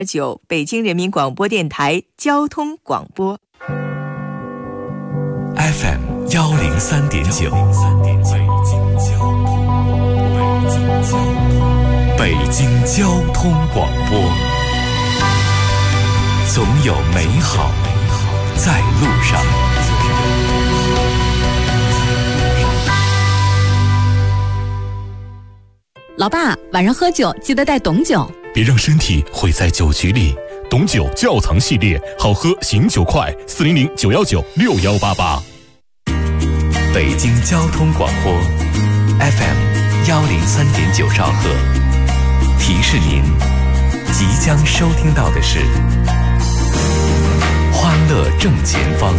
9北京人民广播电台交通广播 FM 103.9，北京交通广播，总有美好在路上。 老爸，晚上喝酒记得带董酒， 别让身体毁在酒局里。董酒窖藏系列，好喝醒酒快，400-919-6188。北京交通广播 FM 103.9兆赫，提示您即将收听到的是欢乐正前方。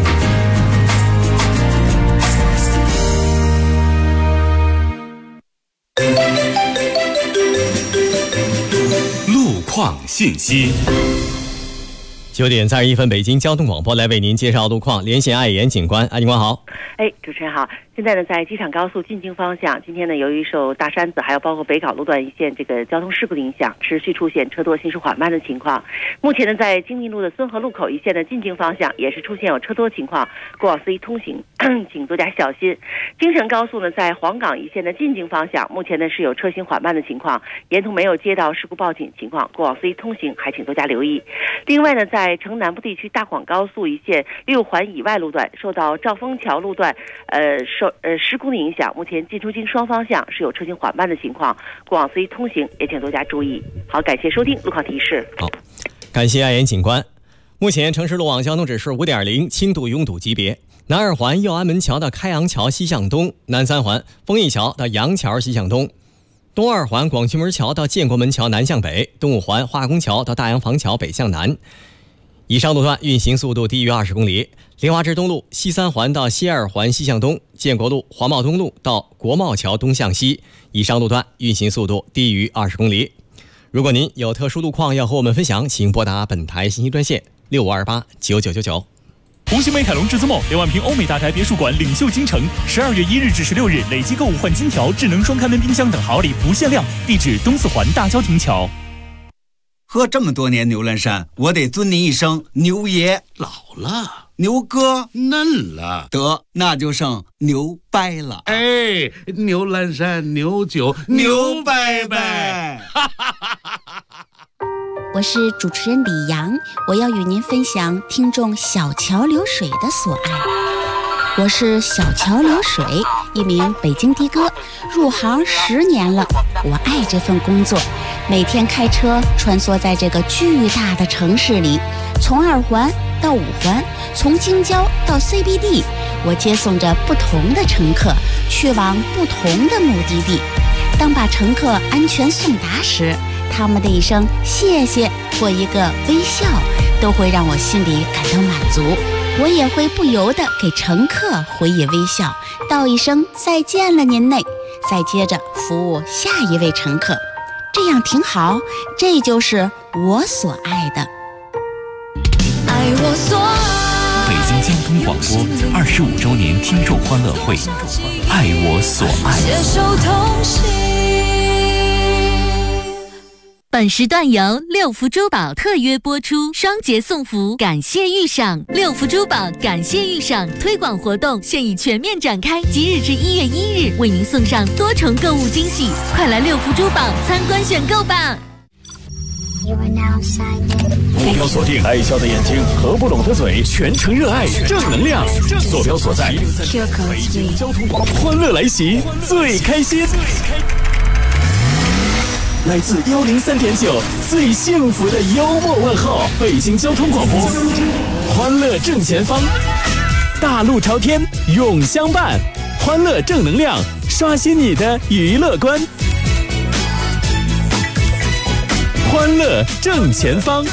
路况信息。 9点31分，北京交通广播来为您介绍路况，连线爱岩警官。爱警官好。 主持人好。现在呢，在机场高速进京方向，今天呢，由于受大山子还有包括北港路段一线这个交通事故的影响，持续出现车多行驶缓慢的情况。目前呢，在京密路的孙河路口一线的进京方向也是出现有车多情况，过往司机通行请多加小心。京承高速呢，在黄岗一线的进京方向，目前呢是有车行缓慢的情况，沿途没有接到事故报警情况，过往司机通行还请多加留意。另外呢，在城南部地区大广高速一线6环以外路段，受到兆丰桥路段施工的影响，目前进出京双方向是有车行缓慢的情况，过往司机通行也请多加注意。好，感谢收听路况提示。 好，感谢爱岩警官。目前城市路网交通指示 5.0 轻度拥堵级别，南二环右安门桥到开阳桥西向东，南三环丰益桥到杨桥西向东，东二环广渠门桥到建国门桥南向北，东五环化工桥到大洋坊桥北向南。以上路段运行速度低于20公里。莲花枝东路西三环到西二环西向东，建国路黄茂东路到国贸桥东向西，以上路段运行速度低于20公里。如果您有特殊路况要和我们分享，请拨打本台信息专线65289999。 红星美凯龙至尊梦2万平欧美大宅别墅馆领袖京城，12月1日至16日累计购物换金条、智能双开门冰箱等好礼不限量。地址东四环大郊亭桥。 喝这么多年牛栏山，我得尊您一声牛爷。 老了， 牛哥嫩了， 得那就剩牛掰了。 哎，牛栏山牛酒牛掰掰。 我是主持人李阳，我要与您分享听众小桥流水的所爱。我是小桥流水，一名北京的哥，入行10年了。我爱这份工作，每天开车穿梭在这个巨大的城市里，从2环到5环，从京郊到 CBD， 我接送着不同的乘客去往不同的目的地。当把乘客安全送达时，他们的一声谢谢或一个微笑，都会让我心里感到满足。我也会不由得给乘客回以微笑，道一声再见了您嘞，再接着服务下一位乘客，这样挺好。这就是我所爱的。 爱我所爱。 北京交通广播25周年听众欢乐会，爱我所爱。 携手同行。 本时段由六福珠宝特约播出，双节送福，感谢遇赏。六福珠宝感谢遇赏推广活动现已全面展开，即日至1月1日为您送上多重购物惊喜，快来六福珠宝参观选购吧。 目标锁定爱笑的眼睛，合不拢的嘴，全程热爱正能量。坐标所在北京交通广播，欢乐来袭，最开心。来自103.9最幸福的幽默问候，北京交通广播，欢乐正前方，大路朝天永相伴，欢乐正能量，刷新你的娱乐观，欢乐正前方。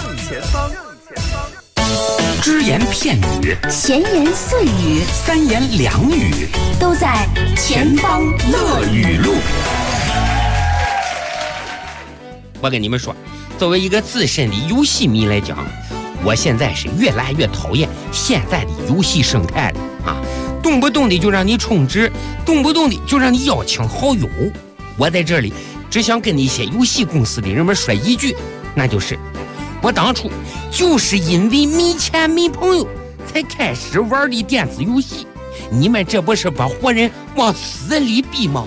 只言片语， 闲言碎语 ，3言2语， 都在前方乐语录。 我跟你们说，作为一个资深的游戏迷来讲，我现在是越来越讨厌现在的游戏生态了啊！动不动的就让你充值，动不动的就让你邀请好友。我在这里只想跟那些游戏公司的人们说一句，那就是我当初就是因为没钱没朋友才开始玩的电子游戏，你们这不是把活人往死里逼吗？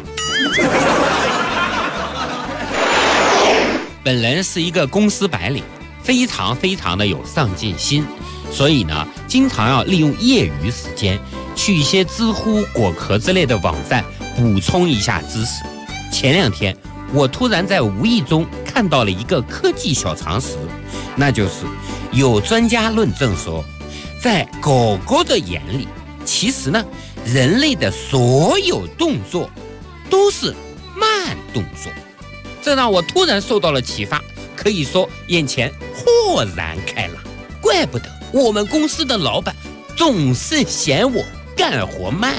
本人是一个公司白领，非常的有上进心，所以呢，经常要利用业余时间去一些知乎、果壳之类的网站补充一下知识。前2天，我突然在无意中看到了一个科技小常识，那就是有专家论证说，在狗狗的眼里，其实呢，人类的所有动作都是慢动作。这让我突然受到了启发，可以说眼前豁然开朗。怪不得我们公司的老板总是嫌我干活慢。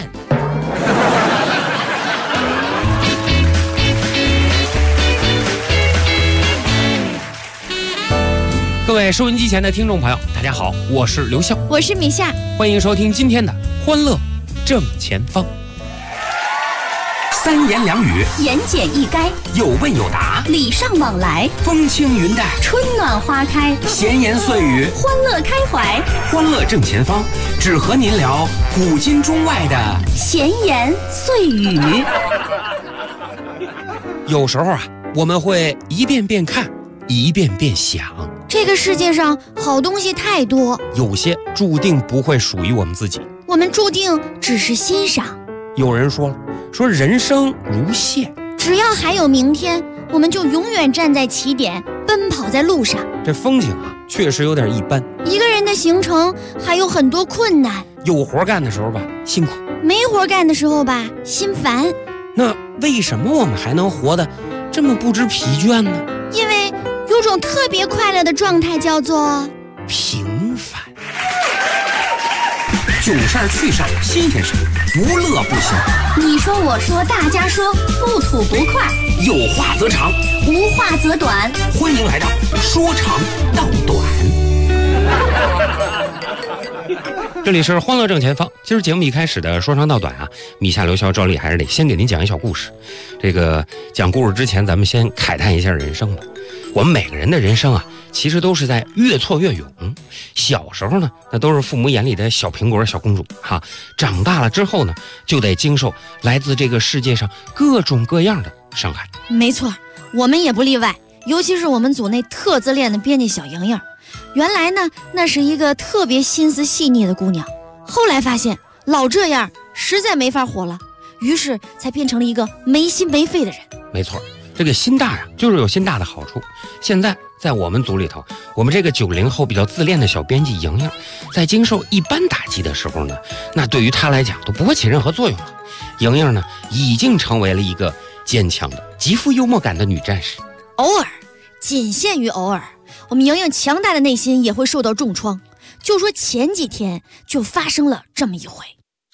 各位收音机前的听众朋友，大家好，我是刘笑， 我是米夏， 欢迎收听今天的欢乐正前方。 三言两语， 言简意赅， 有问有答， 礼尚往来， 风轻云淡， 春暖花开， 闲言碎语， 欢乐开怀。 欢乐正前方，只和您聊古今中外的闲言碎语。 有时候啊，我们会一遍遍看，一遍遍想。 这个世界上好东西太多， 有些注定不会属于我们自己， 我们注定只是欣赏。 有人说了，说人生如线， 只要还有明天，我们就永远站在起点，奔跑在路上。 这风景啊，确实有点一般。 一个人的行程还有很多困难， 有活干的时候吧，辛苦； 没活干的时候吧，心烦。 那为什么我们还能活得这么不知疲倦呢？ 因为有种特别快乐的状态，叫做平凡。 囧事儿趣事儿新鲜事儿，不乐不行。 你说我说大家说，不吐不快， 有话则长， 无话则短。 欢迎来到说长道短。 这里是欢乐正前方。今儿节目一开始的说长道短啊，米夏刘潇照例还是得先给您讲一小故事。这个讲故事之前，咱们先慨叹一下人生吧。我们每个人的人生啊，其实都是在越挫越勇。小时候呢，那都是父母眼里的小苹果、小公主哈。长大了之后呢，就得经受来自这个世界上各种各样的伤害。 没错，我们也不例外。尤其是我们组内特自恋的编辑小莹莹，原来呢，那是一个特别心思细腻的姑娘，后来发现老这样实在没法活了，于是才变成了一个没心没肺的人。 没错，这个心大呀，就是有心大的好处。现在在我们组里头，我们这个90后比较自恋的小编辑莹莹，在经受一般打击的时候呢，那对于她来讲都不会起任何作用了。莹莹呢，已经成为了一个坚强的、极富幽默感的女战士。 偶尔，仅限于偶尔，我们莹莹强大的内心也会受到重创。就说前几天就发生了这么一回。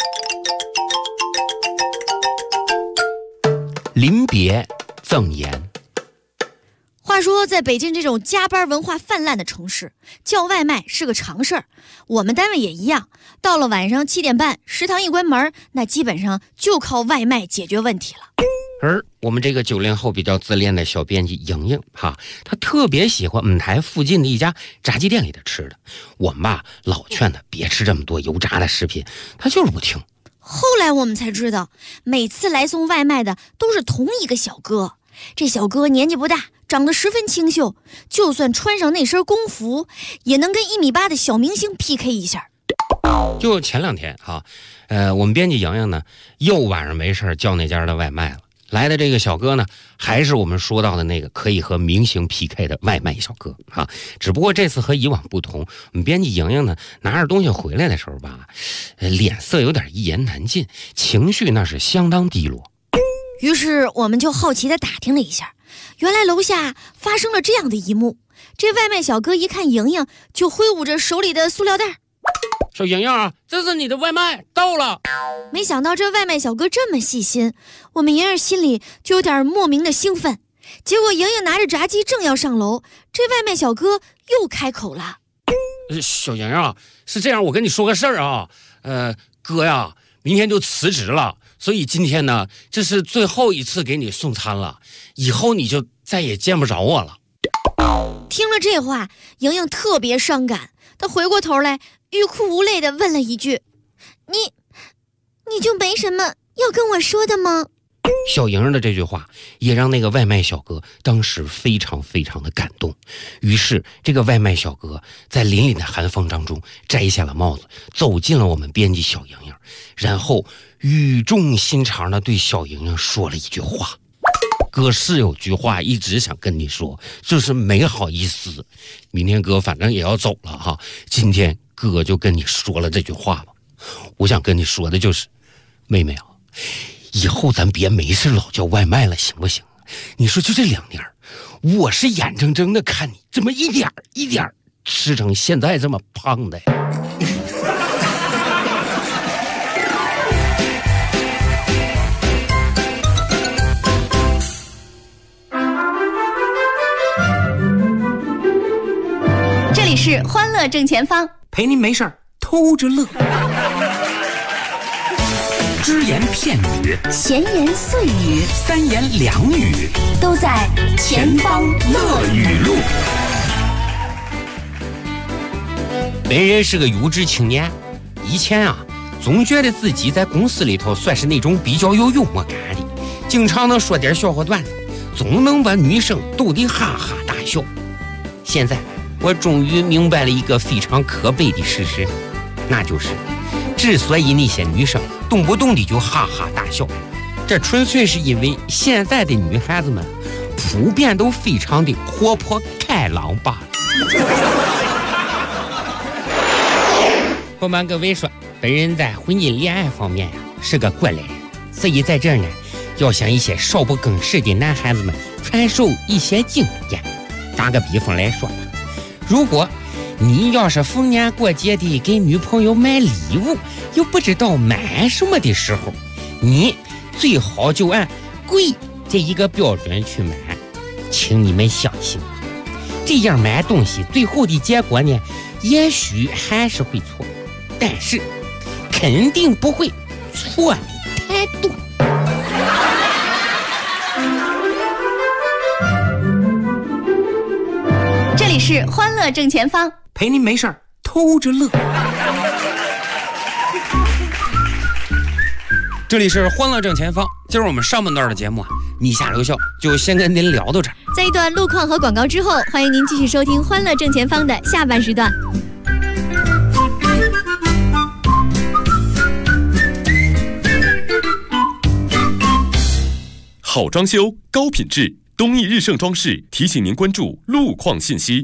临别赠言。 话说在北京这种加班文化泛滥的城市，叫外卖是个常事儿。我们单位也一样，到了晚上7点半，食堂一关门，那基本上就靠外卖解决问题了。 而我们这个90后比较自恋的小编辑莹莹哈，她特别喜欢我们台附近的一家炸鸡店里的吃的。我们吧老劝她别吃这么多油炸的食品，她就是不听。 后来我们才知道，每次来送外卖的都是同一个小哥。这小哥年纪不大，长得十分清秀，就算穿上那身工服，也能跟1.8米的小明星 PK 一下。 就前2天哈，我们编辑莹莹呢，又晚上没事叫那家的外卖了。来的这个小哥呢，还是我们说到的那个可以和明星 PK 的外卖小哥啊，只不过这次和以往不同，我们编辑莹莹呢拿着东西回来的时候吧，脸色有点一言难尽，情绪那是相当低落。 于是我们就好奇地打听了一下，原来楼下发生了这样的一幕。这外卖小哥一看莹莹，就挥舞着手里的塑料袋， 说莹莹啊，这是你的外卖到了。 没想到这外卖小哥这么细心，我们莹莹心里就有点莫名的兴奋。结果莹莹拿着炸鸡正要上楼，这外卖小哥又开口了。 小莹啊，是这样，我跟你说个事儿啊，哥呀，明天就辞职了，所以今天呢，这是最后一次给你送餐了，以后你就再也见不着我了。 听了这话，莹莹特别伤感，她回过头来，欲哭无泪地问了一句：“你就没什么要跟我说的吗？” 小莹莹的这句话也让那个外卖小哥当时非常非常的感动。于是这个外卖小哥在凛凛的寒风当中摘下了帽子，走进了我们编辑小莹莹，然后语重心长地对小莹莹说了一句话：“哥是有句话一直想跟你说，就是没好意思。明天哥反正也要走了哈，今天哥就跟你说了这句话吧。我想跟你说的就是，妹妹啊，以后咱别没事老叫外卖了，行不行？你说就这2年，我是眼睁睁的看你这么一点一点吃成现在这么胖的。” 这里是欢乐正前方， 陪您没事儿偷着乐。只言片语， 闲言碎语 ，3言2语， 都在前方乐语录。 本人是个有志青年，以前啊，总觉得自己在公司里头算是那种比较有幽默感的，经常能说点笑话段子，总能把女生逗得哈哈大笑。现在我终于明白了一个非常可悲的事实，那就是之所以那些女生动不动的就哈哈大笑，这纯粹是因为现在的女孩子们普遍都非常的活泼开朗罢了。不瞒各位说，本人在婚姻恋爱方面是个过来人，所以在这儿呢，要向一些少不更事的男孩子们传授一些经验。打个比方来说吧，如果你要是逢年过节的给女朋友买礼物，又不知道买什么的时候，你最好就按贵这一个标准去买。请你们相信我，这样买东西最后的结果呢，也许还是会错，但是肯定不会错的太多。 这里是欢乐正前方， 陪您没事儿偷着乐。 这里是欢乐正前方，今儿我们上半段的节目你下留校就先跟您聊到这儿。 在一段路况和广告之后，欢迎您继续收听欢乐正前方的下半时段。 好装修，高品质，东义日盛装饰提醒您关注路况信息。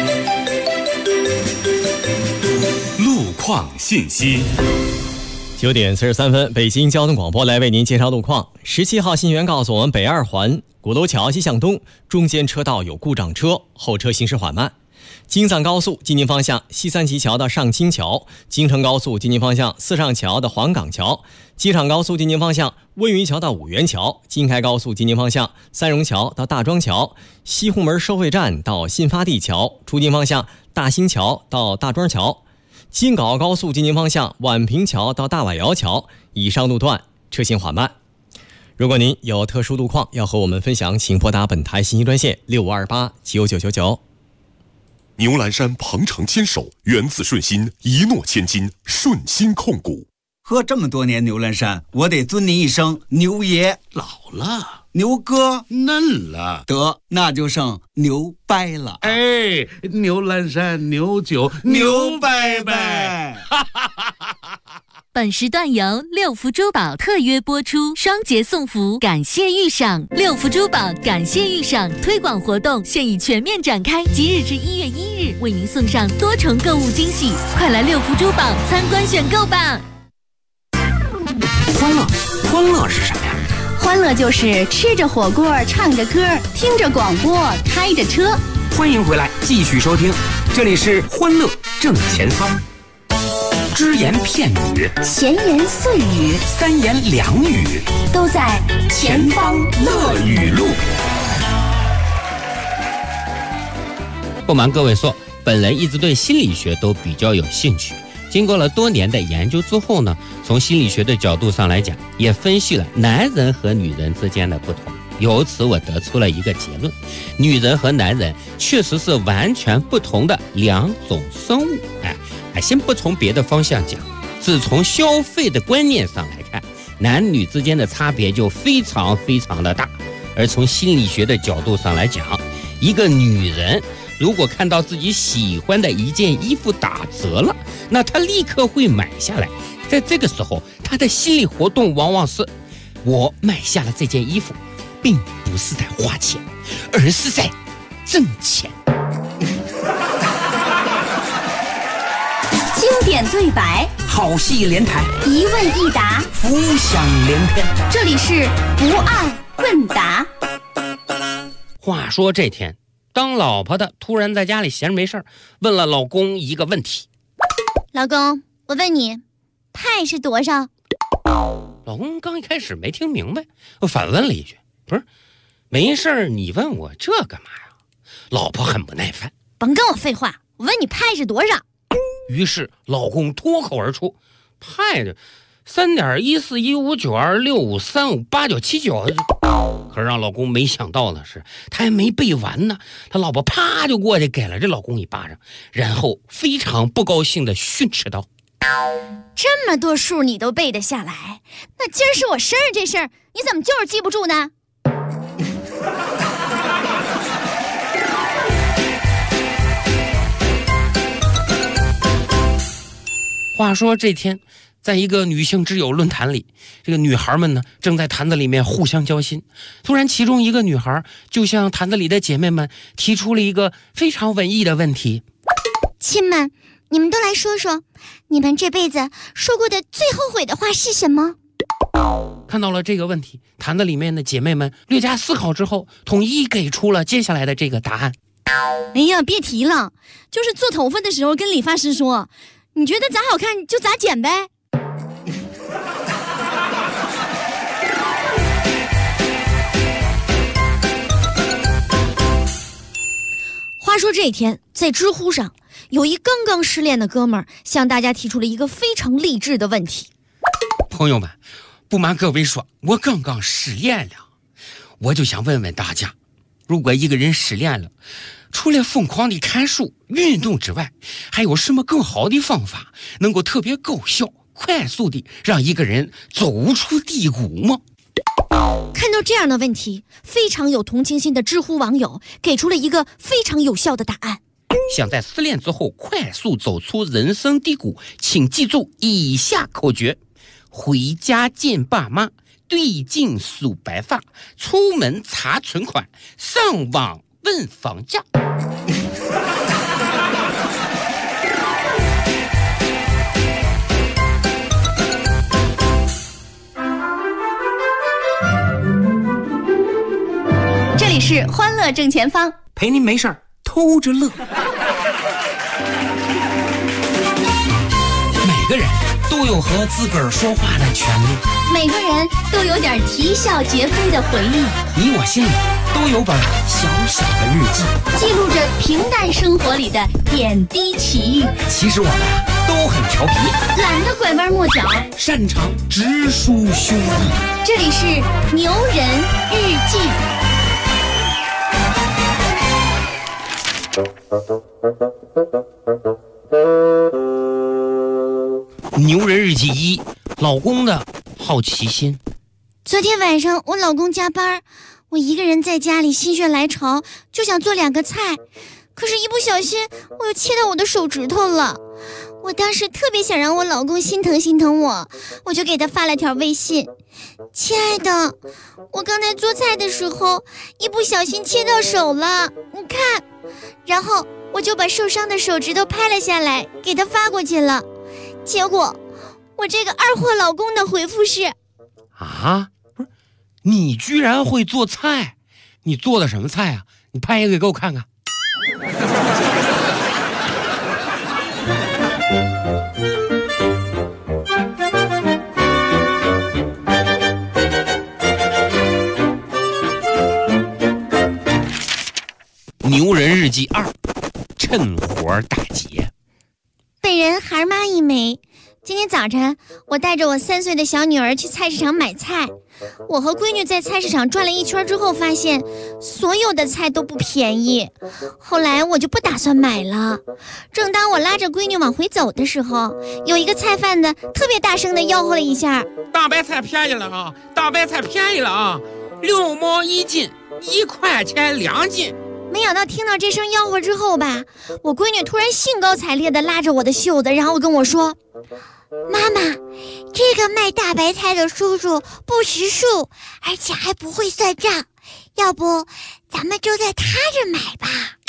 路况信息。 9点43分，北京交通广播来为您介绍路况。17号信源告诉我们，北2环鼓楼桥西向东中间车道有故障车，后车行驶缓慢。京藏高速进京方向西三旗桥到上清桥，京承高速进京方向四上桥到黄岗桥，机场高速进京方向温榆桥到五原桥，京开高速进京方向三荣桥到大庄桥，西红门收费站到新发地桥，出京方向大兴桥到大庄桥，京港澳高速进京方向宛平桥到大崴窑桥，以上路段车行缓慢。如果您有特殊路况要和我们分享，请拨打本台信息专线6528-9999。 牛栏山鹏程牵手，源自顺心，一诺千金，顺心控股。 喝这么多年牛栏山，我得尊您一声牛爷。 老了， 牛哥嫩了， 得那就剩牛掰了。 哎，牛栏山牛酒牛掰掰。 本时段由六福珠宝特约播出，双节送福，感谢遇赏。六福珠宝感谢遇赏推广活动现已全面展开，即日至1月1日，为您送上多重购物惊喜，快来六福珠宝参观选购吧！ 欢乐是什么呀？ 欢乐就是吃着火锅，唱着歌，听着广播，开着车。 欢迎回来，继续收听，这里是欢乐正前方。只言片语， 闲言碎语 ，3言2语， 都在前方乐语录。 不瞒各位说，本人一直对心理学都比较有兴趣。经过了多年的研究之后呢，从心理学的角度上来讲，也分析了男人和女人之间的不同。 由此我得出了一个结论：女人和男人确实是完全不同的两种生物。先不从别的方向讲，只从消费的观念上来看，男女之间的差别就非常非常的大。而从心理学的角度上来讲，一个女人如果看到自己喜欢的一件衣服打折了，那她立刻会买下来。在这个时候，她的心理活动往往是：我买下了这件衣服，并不是在花钱，而是在挣钱。 经典对白， 好戏连台， 一问一答， 浮想联翩。 这里是不二问答。 话说这天，当老婆的突然在家里闲着没事问了老公一个问题： 老公，我问你，派是多少？ 老公刚一开始没听明白，我反问了一句：不是，没事你问我这干嘛呀？老婆很不耐烦： 甭跟我废话，我问你派是多少？ 于是老公脱口而出：派的3.141592653589979。可是让老公没想到的是，他还没背完呢，他老婆啪就过去给了这老公一巴掌，然后非常不高兴地训斥道： 这么多数你都背得下来，那今儿是我生日这事儿，你怎么就是记不住呢？ 话说这天，在一个女性之友论坛里，这个女孩们呢正在坛子里面互相交心。突然，其中一个女孩就向坛子里的姐妹们提出了一个非常文艺的问题： 亲们，你们都来说说，你们这辈子说过的最后悔的话是什么？ 看到了这个问题，坛子里面的姐妹们略加思考之后，统一给出了接下来的这个答案。 哎呀，别提了，就是做头发的时候跟理发师说，你觉得咋好看就咋剪呗。话说这一天，在知乎上有一刚刚失恋的哥们儿向大家提出了一个非常励志的问题： 朋友们，不瞒各位说，我刚刚失恋了，我就想问问大家，如果一个人失恋了，除了疯狂的看书运动之外，还有什么更好的方法能够特别高效快速的让一个人走出低谷吗？ 看到这样的问题，非常有同情心的知乎网友给出了一个非常有效的答案： 想在失恋之后快速走出人生低谷，请记住以下口诀：回家见爸妈，对镜梳白发，出门查存款，上网问房价。 这里是欢乐正前方， 陪您没事儿偷着乐。每个人都有和自个儿说话的权利， 每个人都有点啼笑皆非的回忆， 你我心里都有本小小的日记， 记录着平淡生活里的点滴奇遇。 其实我们都很调皮， 懒得拐弯抹角， 擅长直抒胸臆。 这里是牛人日记。 牛人日记1：老公的好奇心。 昨天晚上我老公加班，我一个人在家里心血来潮，就想做2个菜，可是一不小心我又切到我的手指头了。我当时特别想让我老公心疼心疼我，我就给他发了条微信：亲爱的，我刚才做菜的时候一不小心切到手了，你看。然后我就把受伤的手指头拍了下来，给他发过去了。结果我这个二货老公的回复是： 啊，不是，你居然会做菜？你做的什么菜啊？你拍一个给我看看。牛人日记2：趁火打劫。 本人孩妈一枚， 今天早晨，我带着我3岁的小女儿去菜市场买菜。我和闺女在菜市场转了一圈之后，发现所有的菜都不便宜。后来我就不打算买了。正当我拉着闺女往回走的时候，有一个菜贩子特别大声地吆喝了一下：“ 大白菜便宜了啊！大白菜便宜了啊！6毛1斤，1块钱2斤。” 没想到听到这声吆喝之后吧，我闺女突然兴高采烈地拉着我的袖子，然后跟我说：“妈妈，这个卖大白菜的叔叔不识数，而且还不会算账，要不咱们就在他这买吧。”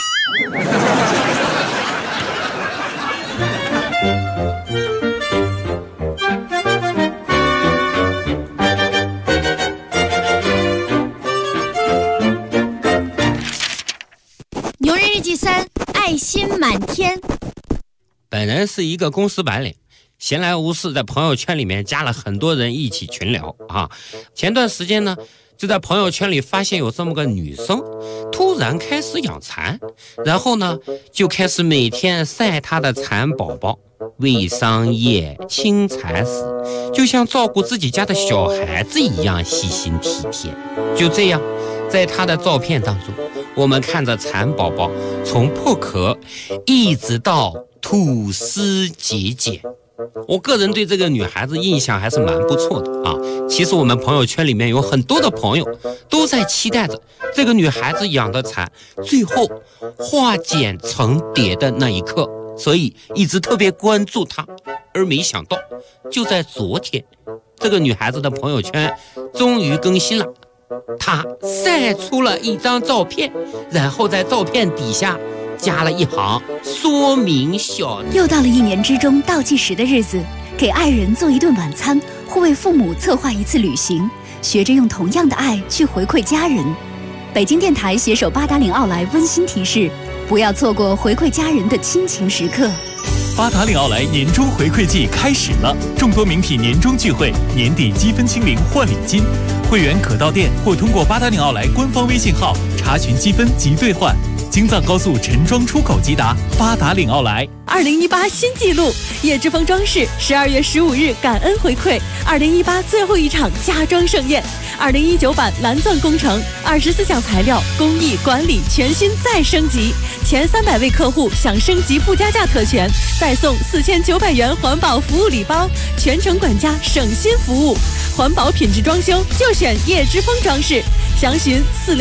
牛人日记3，爱心满天。 本人是一个公司白领，闲来无事在朋友圈里面加了很多人一起群聊啊。前段时间呢，就在朋友圈里发现有这么个女生突然开始养蚕，然后呢就开始每天晒她的蚕宝宝，喂桑叶，清蚕丝，就像照顾自己家的小孩子一样细心体贴。就这样，在她的照片当中，我们看着蚕宝宝从破壳一直到吐丝结茧。我个人对这个女孩子印象还是蛮不错的啊。其实我们朋友圈里面有很多的朋友都在期待着这个女孩子养的蚕最后化茧成蝶的那一刻，所以一直特别关注她。而没想到就在昨天，这个女孩子的朋友圈终于更新了，她晒出了一张照片，然后在照片底下加了一行说明小字。 又到了1年之中倒计时的日子，给爱人做一顿晚餐，或为父母策划一次旅行，学着用同样的爱去回馈家人。北京电台携手八达岭奥莱温馨提示，不要错过回馈家人的亲情时刻。 八达岭奥莱年终回馈季开始了，众多名品年终聚会，年底积分清零换礼金，会员可到店或通过八达岭奥莱官方微信号查询积分及兑换。京藏高速陈庄出口即达，八达岭奥莱。 2018新纪录，叶之峰装饰12月15日感恩回馈2018最后一场家装盛宴，2019版蓝钻工程24项材料工艺管理全新再升级，前300位客户享升级不加价特权，再送4900元环保服务礼包，全程管家省心服务，环保品质装修就选叶之峰装饰，详询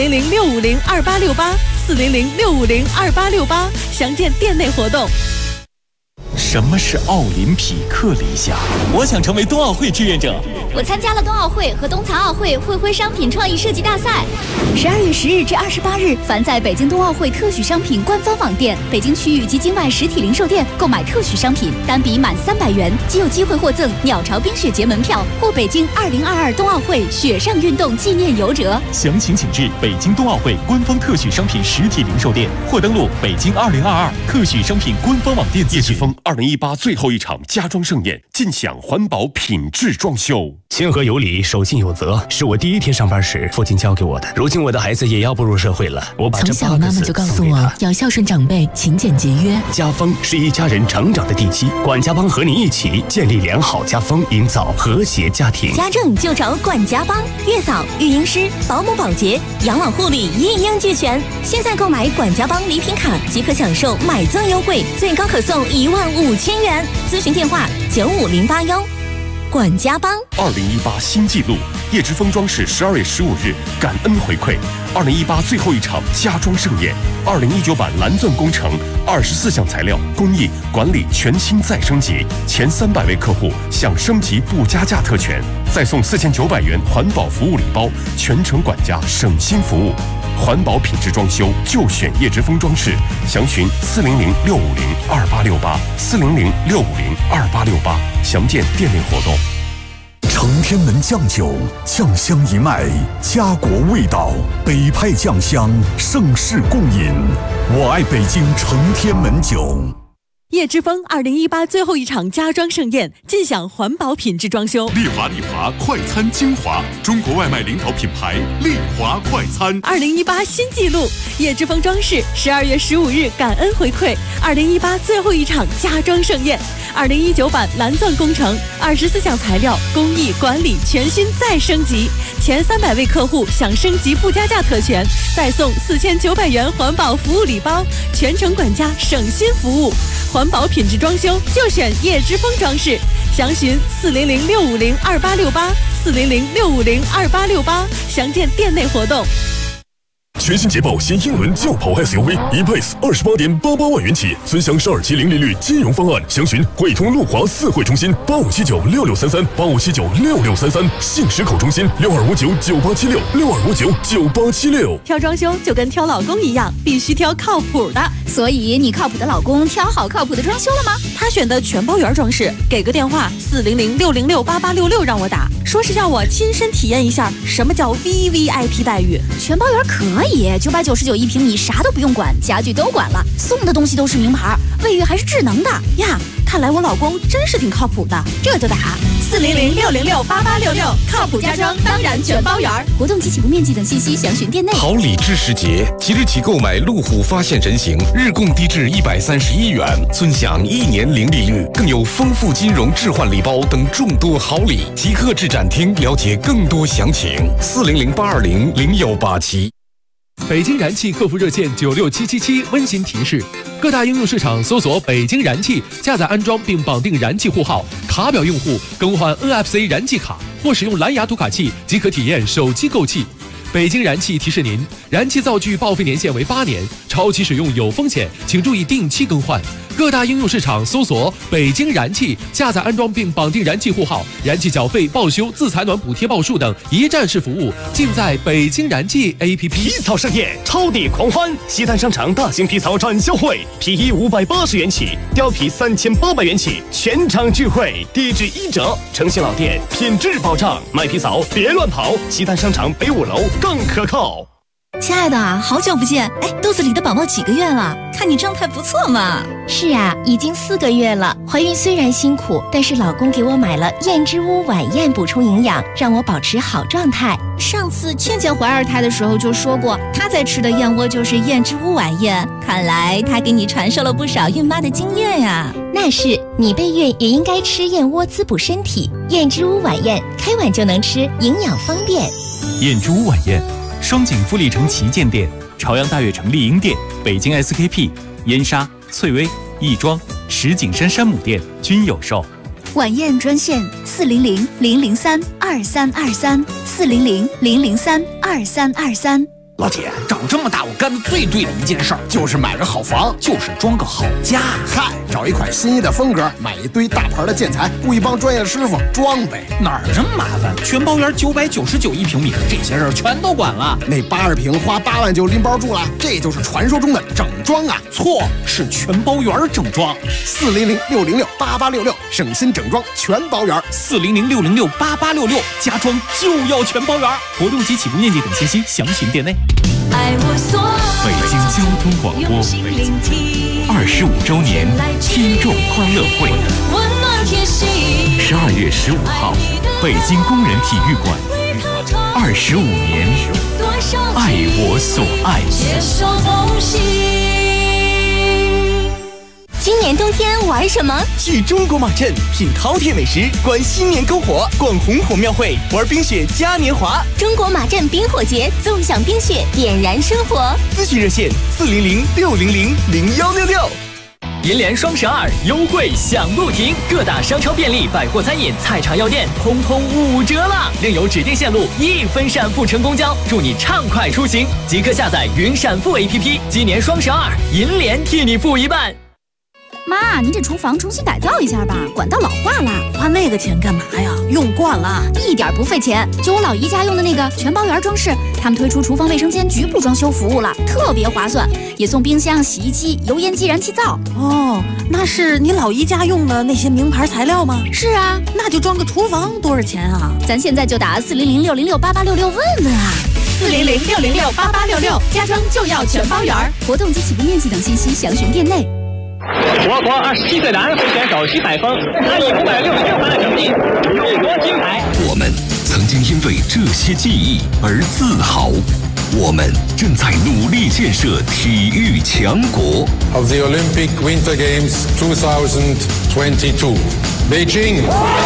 400-650-2868，400-650-2868，详见店内活动。 什么是奥林匹克理想？我想成为冬奥会志愿者。 我参加了冬奥会和冬残奥会会徽商品创意设计大赛。12月10日至28日，凡在北京冬奥会特许商品官方网店、北京区域及境外实体零售店购买特许商品，单笔满300元，即有机会获赠鸟巢冰雪节门票或北京2022冬奥会雪上运动纪念游折。 详情请至北京冬奥会官方特许商品实体零售店，或登录北京2022特许商品官方网店。 叶之峰2018最后一场家装盛宴，尽享环保品质装修。 谦和有礼，守信有责，是我第一天上班时父亲教给我的。如今我的孩子也要步入社会了，我把这从小妈妈就告诉我要孝顺长辈，勤俭节约。 家风是一家人成长的地基，管家帮和你一起建立良好家风，营造和谐家庭。 家政就找管家帮，月嫂、育婴师、保姆保洁、养老护理一应俱全。现在购买管家帮礼品卡即可享受买赠优惠，最高可送15000元。咨询电话95081。管家帮 2018新纪录，叶之峰装饰12月15日感恩回馈2018最后一场家装盛宴，2019版蓝钻工程24项材料工艺管理全新再升级，前300位客户享升级不加价特权，再送4900元环保服务礼包，全程管家省心服务。环保品质装修就选叶之峰装饰，详询400-650-2868，400-650-2868，详见店内活动。 承天门酱酒，酱香一脉，家国味道，北派酱香，盛世共饮。我爱北京承天门酒。 叶之峰2018最后一场家装盛宴，尽享环保品质装修。 丽华快餐精华，中国外卖领导品牌丽华快餐。 2018新纪录，叶之峰装饰12月15日感恩回馈2018最后一场家装盛宴，2019版蓝钻工程，24项材料工艺管理全新再升级，前300位客户享升级附加价特权，再送4900元环保服务礼包，全程管家省心服务。环保品质装修就选叶之峰装饰，详询400-650-2868，400-650-2868，详见店内活动。 全新捷豹新英伦轿跑 SUV E-Pace 28.88万元起，尊享12期零利率金融方案，详询汇通路华4汇中心85796633，85796633，信实口中心62599876，62599876。 挑装修就跟挑老公一样，必须挑靠谱的。 所以你靠谱的老公挑好靠谱的装修了吗？ 他选的全包圆装饰，给个电话400-606-8866让我打，说是要我亲身体验一下什么叫 VVIP 待遇。 全包圆可以，999一平米，啥都不用管，家具都管了，送的东西都是名牌，卫浴还是智能的呀。看来我老公真是挺靠谱的， 这就打 400-606-8866，靠谱家装当然全包圆。 活动及起步面积等信息详询店内。 好礼知时节，即日起购买路虎发现人形，日供低至131元，尊享1年零利率，更有丰富金融置换礼包等众多好礼。即刻至展厅了解更多详情，400-820-0187。 北京燃气客服热线96777温馨提示：各大应用市场搜索北京燃气，下载安装并绑定燃气户号，卡表用户更换 NFC 燃气卡或使用蓝牙读卡器即可体验手机购气。北京燃气提示您，燃气灶具报废年限为8年，超期使用有风险，请注意定期更换。各大应用市场搜索北京燃气，下载安装并绑定燃气户号，燃气缴费、报修、自采暖补贴报数等一站式服务尽在北京燃气 APP。 皮草盛宴，超地狂欢！西单商场大型皮草展销会，皮衣580元起，貂皮3800元起，全场聚会，低至1折，诚信老店，品质保障。买皮草别乱跑，西单商场北5楼更可靠。 亲爱的，好久不见！哎，肚子里的宝宝几个月了？看你状态不错嘛。 是啊，已经4个月了。怀孕虽然辛苦，但是老公给我买了燕之屋晚宴补充营养，让我保持好状态。 上次倩倩怀2胎的时候就说过，她在吃的燕窝就是燕之屋晚宴。看来她给你传授了不少孕妈的经验呀。 那是，你备孕也应该吃燕窝滋补身体。燕之屋晚宴，开碗就能吃，营养方便。 燕之屋晚宴。双井富力城旗舰店、朝阳大悦城丽婴店、北京 SKP、燕莎、翠微、亦庄、石景山山姆店均有售。 晚宴专线400-003-2323，400-003-2323。 老铁，长这么大我干的最对的一件事儿就是买个好房，就是装个好家。 嗨，找一款心仪的风格，买一堆大牌的建材，雇一帮专业的师傅装呗。 哪儿这么麻烦？全包圆999一平米，这些事儿全都管了。 那80平花8万就拎包住了，这就是传说中的整装啊！ 错，是全包圆整装。 400-606-8866，省心整装全包圆。 400-606-8866，家装就要全包圆。 活动及起步面积等信息详询店内。 北京交通广播25周年听众欢乐会，12月15号，北京工人体育馆，25年，爱我所爱。 今年冬天玩什么？ 去中国马镇品饕餮美食，观新年篝火，逛红火庙会，玩冰雪嘉年华。 中国马镇冰火节，纵享冰雪，点燃生活。 咨询热线400-600-0166。 银联双12优惠享不停，各大商超、便利、百货、餐饮、菜场药店通通5折了，另有指定线路1分闪付乘公交，祝你畅快出行。即刻下载云闪付 APP， 今年双12，银联替你付一半。 妈，您这厨房重新改造一下吧，管道老化了。 花那个钱干嘛呀？用惯了， 一点不费钱。就我老姨家用的那个全包圆装饰，他们推出厨房卫生间局部装修服务了，特别划算，也送冰箱、洗衣机、油烟机、燃气灶。 哦，那是你老姨家用的那些名牌材料吗？ 是啊， 那就装个厨房多少钱啊？ 咱现在就打400-606-8866问问啊。 400-606-8866，家装就要全包圆。 活动及起步面积等信息详询店内。 我国27岁的安徽选手徐海峰，他以566分的成绩勇夺金牌。 我们曾经因为这些记忆而自豪，我们正在努力建设体育强国。 Of the Olympic Winter Games 2022, Beijing.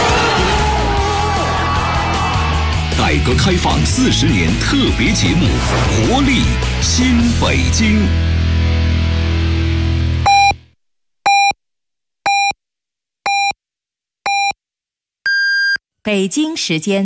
改革开放40年特别节目《活力新北京》。 北京时间